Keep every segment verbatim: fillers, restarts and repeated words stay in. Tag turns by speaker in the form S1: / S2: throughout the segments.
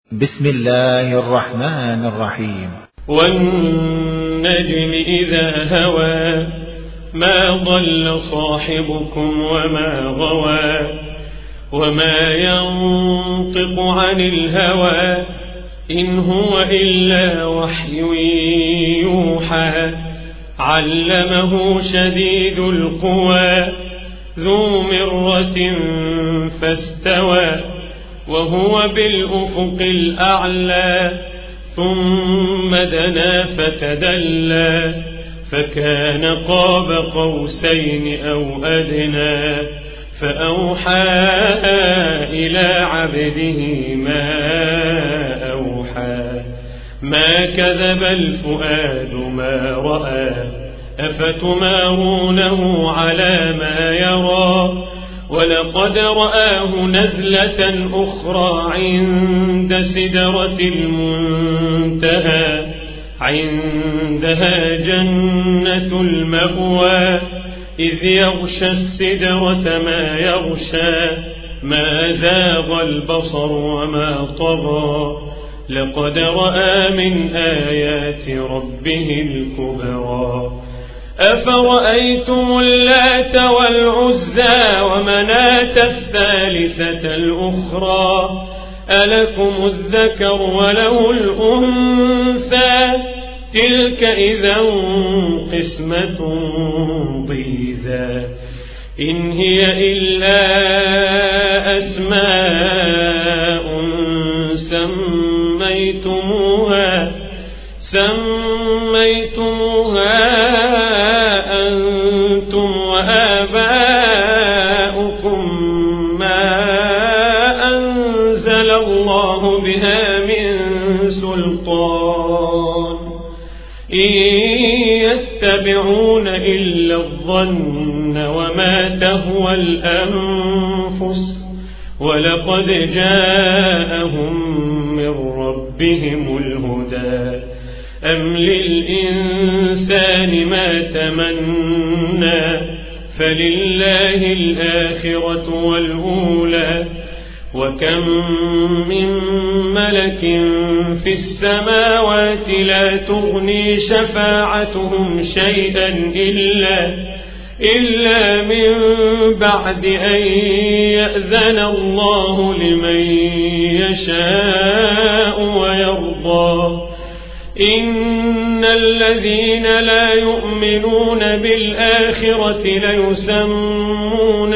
S1: بسم الله الرحمن الرحيم.
S2: والنجم إذا هوى ما ضل صاحبكم وما غوى وما ينطق عن الهوى إن هو إلا وحي يوحى علمه شديد القوى ذو مرة فاستوى وهو بالأفق الأعلى ثم دنا فتدلى فكان قاب قوسين أو أدنى فأوحى إلى عبده ما أوحى ما كذب الفؤاد ما رأى أفتمارونه على ما يرى ولقد رآه نزلة أخرى عند سدرة المنتهى عندها جنة المأوى إذ يغشى السدرة ما يغشى ما زاغ البصر وما طغى لقد رأى من آيات ربه الكبرى أفرأيتم اللات والعزى ومناة الثالثة الأخرى ألكم الذكر وله الأنثى تلك إذا قسمة ضيزى إن هي إلا أسماء سميتموها سميتموها أنتم وآباؤكم ما أنزل الله بها من سلطان إن يتبعون إلا الظن وما تهوى الأنفس ولقد جاءهم من ربهم الهدى أم للإنسان ما تمنى فلله الآخرة والأولى وكم من ملك في السماوات لا تغني شفاعتهم شيئا إلا إلا من بعد أن يأذن الله لمن يشاء ويرضى إن الذين لا يؤمنون بالآخرة ليسمون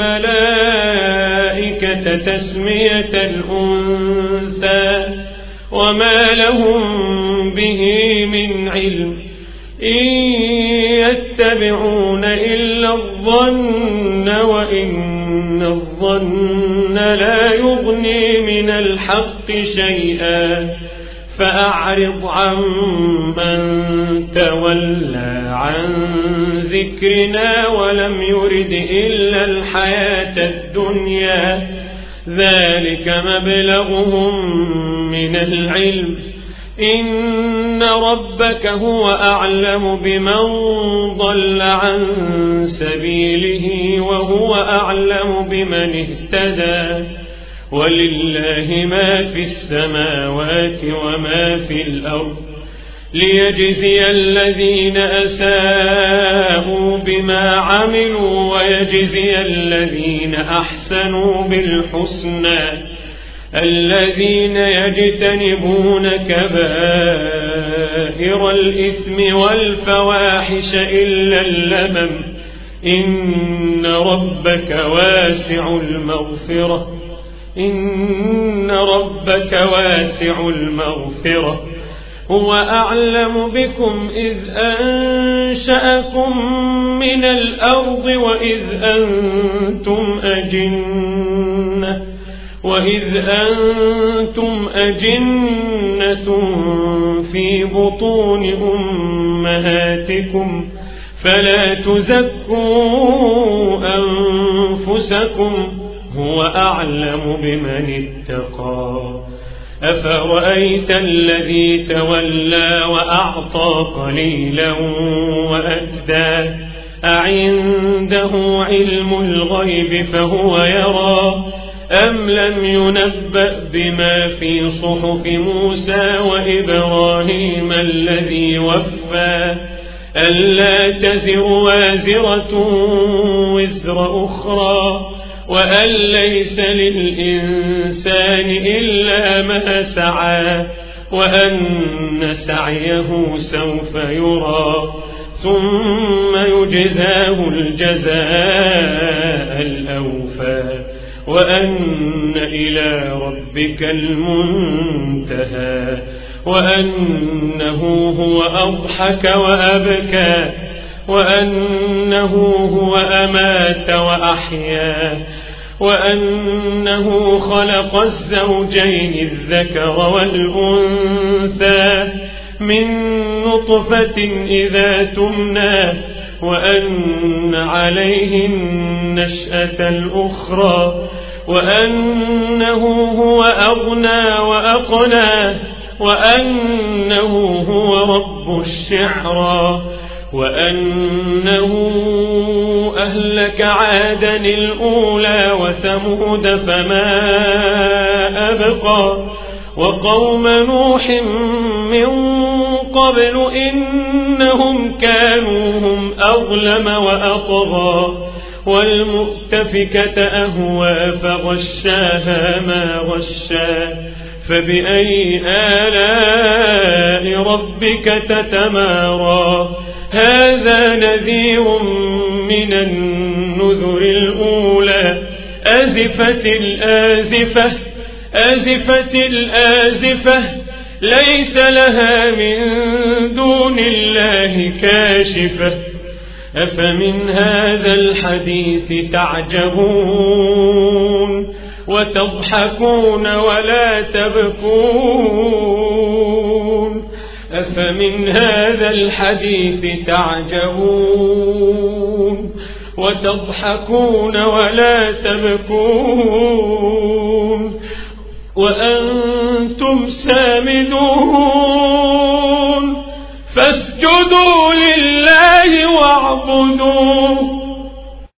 S2: الملائكة تسمية الأنثى وما لهم به من علم إن يتبعون إلا الظن وإن الظن لا يغني من الحق شيئا فأعرض عن من تولى عن ذكرنا ولم يرد إلا الحياة الدنيا ذلك مبلغهم من العلم إن ربك هو أعلم بمن ضل عن سبيله وهو أعلم بمن اهتدى ولله ما في السماوات وما في الأرض ليجزي الذين أساءوا بما عملوا ويجزي الذين أحسنوا بالحسنى الذين يجتنبون كبائر الإثم والفواحش إلا اللمم إن ربك واسع المغفرة إن ربك واسع المغفرة هو أعلم بكم إذ أنشأكم من الأرض وإذ أنتم أجنة وإذ أنتم أجنة في بطون أمهاتكم فلا تزكوا أنفسكم هو أعلم بمن اتقى أفرأيت الذي تولى وأعطى قليلا وأكدى أعنده علم الغيب فهو يرى أم لم ينبأ بما في صحف موسى وإبراهيم الذي وفى ألا تزر وازرة وزر أخرى وأن ليس للإنسان إلا ما سعى وأن سعيه سوف يرى ثم يجزاه الجزاء الأوفى وأن إلى ربك المنتهى وأنه هو أضحك وأبكى وأنه هو أمات وأحيا وأنه خلق الزوجين الذكر والأنثى من نطفة إذا تمنى وأن عليه النشأة الأخرى وأنه هو أغنى وأقنى وأنه هو رب الشعرى وأنه أهلك عادا الأولى وثمود فما أبقى وقوم نوح من قبل إنهم كانوا هم أظلم وأطغى والمؤتفكة أهوى فغشاها ما غشا فبأي آلاء ربك تتمارى هذا نذير من النذر الأولى أزفت الآزفة أزفت الآزفة ليس لها من دون الله كاشفة أفمن هذا الحديث تعجبون وتضحكون ولا تبكون أفمن هذا الحديث تعجبون وتضحكون ولا تبكون وأنتم سامدون فاسجدوا لله واعبدوه